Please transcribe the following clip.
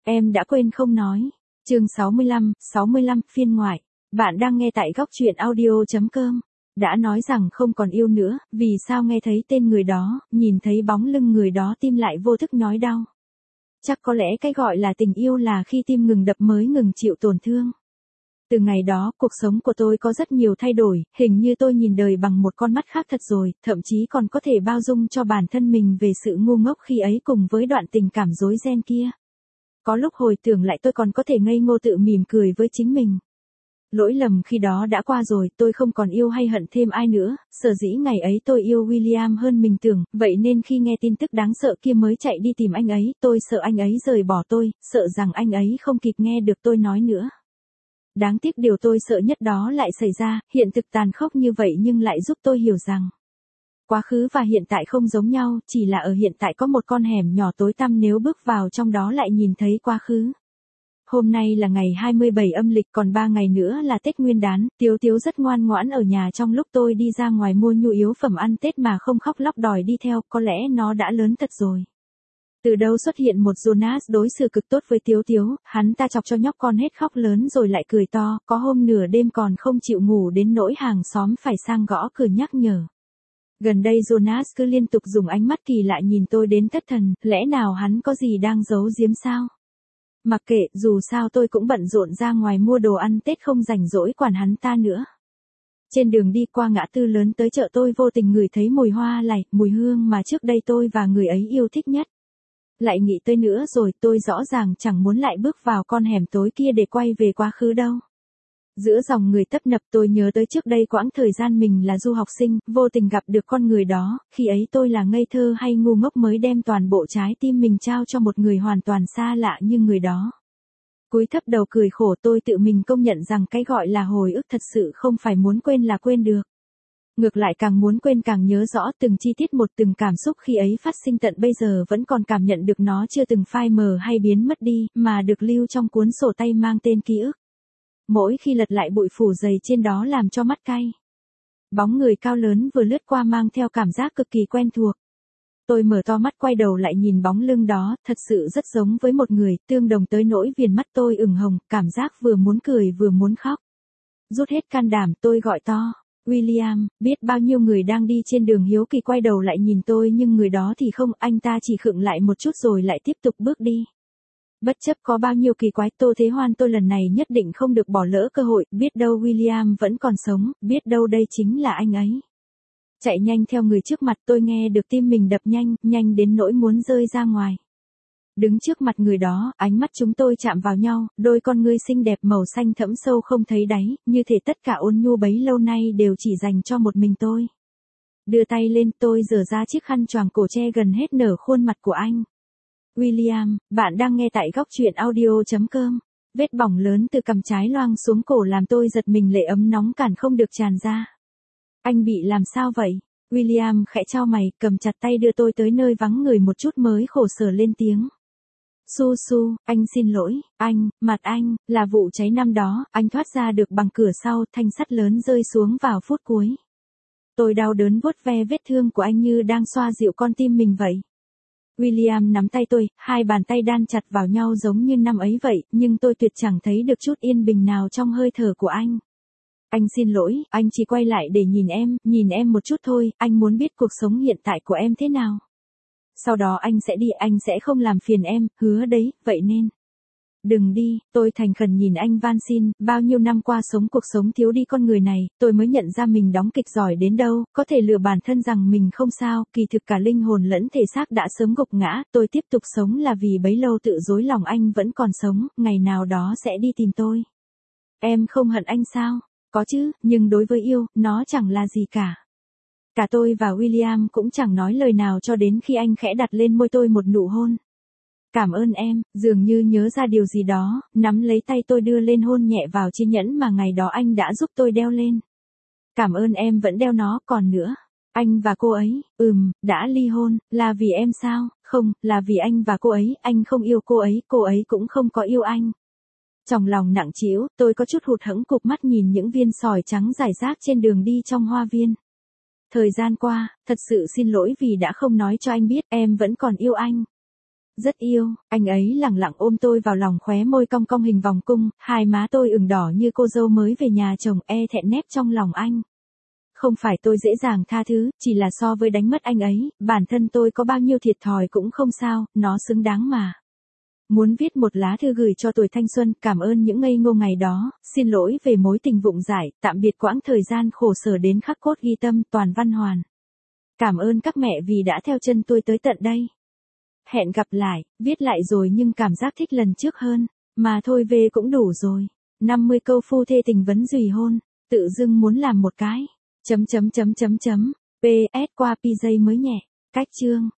Em đã quên không nói. Chương 65 phiên ngoại. Bạn đang nghe tại góc truyện audio.com. Đã nói rằng không còn yêu nữa, vì sao nghe thấy tên người đó, nhìn thấy bóng lưng người đó tim lại vô thức nhói đau. Chắc có lẽ cái gọi là tình yêu là khi tim ngừng đập mới ngừng chịu tổn thương. Từ ngày đó, cuộc sống của tôi có rất nhiều thay đổi, hình như tôi nhìn đời bằng một con mắt khác thật rồi, thậm chí còn có thể bao dung cho bản thân mình về sự ngu ngốc khi ấy cùng với đoạn tình cảm rối ren kia. Có lúc hồi tưởng lại tôi còn có thể ngây ngô tự mỉm cười với chính mình. Lỗi lầm khi đó đã qua rồi, tôi không còn yêu hay hận thêm ai nữa, sở dĩ ngày ấy tôi yêu William hơn mình tưởng, vậy nên khi nghe tin tức đáng sợ kia mới chạy đi tìm anh ấy, tôi sợ anh ấy rời bỏ tôi, sợ rằng anh ấy không kịp nghe được tôi nói nữa. Đáng tiếc điều tôi sợ nhất đó lại xảy ra, hiện thực tàn khốc như vậy nhưng lại giúp tôi hiểu rằng quá khứ và hiện tại không giống nhau, chỉ là ở hiện tại có một con hẻm nhỏ tối tăm nếu bước vào trong đó lại nhìn thấy quá khứ. Hôm nay là ngày 27 âm lịch còn 3 ngày nữa là Tết Nguyên đán, Tiếu Tiếu rất ngoan ngoãn ở nhà trong lúc tôi đi ra ngoài mua nhu yếu phẩm ăn Tết mà không khóc lóc đòi đi theo, có lẽ nó đã lớn thật rồi. Từ đâu xuất hiện một Jonas đối xử cực tốt với Tiếu Tiếu, hắn ta chọc cho nhóc con hết khóc lớn rồi lại cười to, có hôm nửa đêm còn không chịu ngủ đến nỗi hàng xóm phải sang gõ cửa nhắc nhở. Gần đây Jonas cứ liên tục dùng ánh mắt kỳ lạ nhìn tôi đến thất thần, lẽ nào hắn có gì đang giấu giếm sao? Mặc kệ, dù sao tôi cũng bận rộn ra ngoài mua đồ ăn Tết không rảnh rỗi quản hắn ta nữa. Trên đường đi qua ngã tư lớn tới chợ tôi vô tình ngửi thấy mùi hoa lài, mùi hương mà trước đây tôi và người ấy yêu thích nhất. Lại nghĩ tới nữa rồi, tôi rõ ràng chẳng muốn lại bước vào con hẻm tối kia để quay về quá khứ đâu. Giữa dòng người tấp nập tôi nhớ tới trước đây quãng thời gian mình là du học sinh, vô tình gặp được con người đó, khi ấy tôi là ngây thơ hay ngu ngốc mới đem toàn bộ trái tim mình trao cho một người hoàn toàn xa lạ như người đó. Cúi thấp đầu cười khổ tôi tự mình công nhận rằng cái gọi là hồi ức thật sự không phải muốn quên là quên được. Ngược lại càng muốn quên càng nhớ rõ từng chi tiết một từng cảm xúc khi ấy phát sinh tận bây giờ vẫn còn cảm nhận được nó chưa từng phai mờ hay biến mất đi, mà được lưu trong cuốn sổ tay mang tên ký ức. Mỗi khi lật lại bụi phủ dày trên đó làm cho mắt cay. Bóng người cao lớn vừa lướt qua mang theo cảm giác cực kỳ quen thuộc. Tôi mở to mắt quay đầu lại nhìn bóng lưng đó, thật sự rất giống với một người, tương đồng tới nỗi viền mắt tôi ửng hồng, cảm giác vừa muốn cười vừa muốn khóc. Rút hết can đảm tôi gọi to. William, biết bao nhiêu người đang đi trên đường hiếu kỳ quay đầu lại nhìn tôi nhưng người đó thì không, anh ta chỉ khựng lại một chút rồi lại tiếp tục bước đi. Bất chấp có bao nhiêu kỳ quái Tô Thế Hoan tôi lần này nhất định không được bỏ lỡ cơ hội, biết đâu William vẫn còn sống, biết đâu đây chính là anh ấy. Chạy nhanh theo người trước mặt tôi nghe được tim mình đập nhanh, nhanh đến nỗi muốn rơi ra ngoài. Đứng trước mặt người đó, ánh mắt chúng tôi chạm vào nhau, đôi con ngươi xinh đẹp màu xanh thẫm sâu không thấy đáy, như thể tất cả ôn nhu bấy lâu nay đều chỉ dành cho một mình tôi. Đưa tay lên tôi giở ra chiếc khăn choàng cổ che gần hết nửa khuôn mặt của anh. William, bạn đang nghe tại góc truyện audio.com. Vết bỏng lớn từ cằm trái loang xuống cổ làm tôi giật mình lệ ấm nóng cản không được tràn ra. Anh bị làm sao vậy? William khẽ chau mày, cầm chặt tay đưa tôi tới nơi vắng người một chút mới khổ sở lên tiếng. Su, anh xin lỗi, mặt anh, là vụ cháy năm đó, anh thoát ra được bằng cửa sau, thanh sắt lớn rơi xuống vào phút cuối. Tôi đau đớn vuốt ve vết thương của anh như đang xoa dịu con tim mình vậy. William nắm tay tôi, hai bàn tay đan chặt vào nhau giống như năm ấy vậy, nhưng tôi tuyệt chẳng thấy được chút yên bình nào trong hơi thở của anh. Anh xin lỗi, anh chỉ quay lại để nhìn em một chút thôi, anh muốn biết cuộc sống hiện tại của em thế nào. Sau đó anh sẽ đi, anh sẽ không làm phiền em, hứa đấy, vậy nên. Đừng đi, tôi thành khẩn nhìn anh van xin, bao nhiêu năm qua sống cuộc sống thiếu đi con người này, tôi mới nhận ra mình đóng kịch giỏi đến đâu, có thể lừa bản thân rằng mình không sao, kỳ thực cả linh hồn lẫn thể xác đã sớm gục ngã, tôi tiếp tục sống là vì bấy lâu tự dối lòng anh vẫn còn sống, ngày nào đó sẽ đi tìm tôi. Em không hận anh sao? Có chứ, nhưng đối với yêu, nó chẳng là gì cả. Cả tôi và William cũng chẳng nói lời nào cho đến khi anh khẽ đặt lên môi tôi một nụ hôn. Cảm ơn em, dường như nhớ ra điều gì đó, nắm lấy tay tôi đưa lên hôn nhẹ vào chiếc nhẫn mà ngày đó anh đã giúp tôi đeo lên. Cảm ơn em vẫn đeo nó, còn nữa. Anh và cô ấy, đã ly hôn, là vì em sao? Không, là vì anh và cô ấy, anh không yêu cô ấy cũng không có yêu anh. Trong lòng nặng trĩu, tôi có chút hụt hẫng cụp mắt nhìn những viên sỏi trắng rải rác trên đường đi trong hoa viên. Thời gian qua, thật sự xin lỗi vì đã không nói cho anh biết em vẫn còn yêu anh. Rất yêu, anh ấy lẳng lặng ôm tôi vào lòng, khóe môi cong cong hình vòng cung, hai má tôi ửng đỏ như cô dâu mới về nhà chồng, thẹn nép trong lòng anh. Không phải tôi dễ dàng tha thứ, chỉ là so với đánh mất anh ấy, bản thân tôi có bao nhiêu thiệt thòi cũng không sao, nó xứng đáng mà. Muốn viết một lá thư gửi cho tuổi thanh xuân, cảm ơn những ngây ngô ngày đó, xin lỗi về mối tình vụng dại, tạm biệt quãng thời gian khổ sở đến khắc cốt ghi tâm, Toàn Văn Hoàn. Cảm ơn các mẹ vì đã theo chân tôi tới tận đây. Hẹn gặp lại, viết lại rồi nhưng cảm giác thích lần trước hơn, mà thôi về cũng đủ rồi. 50 câu phu thê tình vấn dùy hôn, tự dưng muốn làm một cái. PS qua PJ mới nhẹ, cách chương.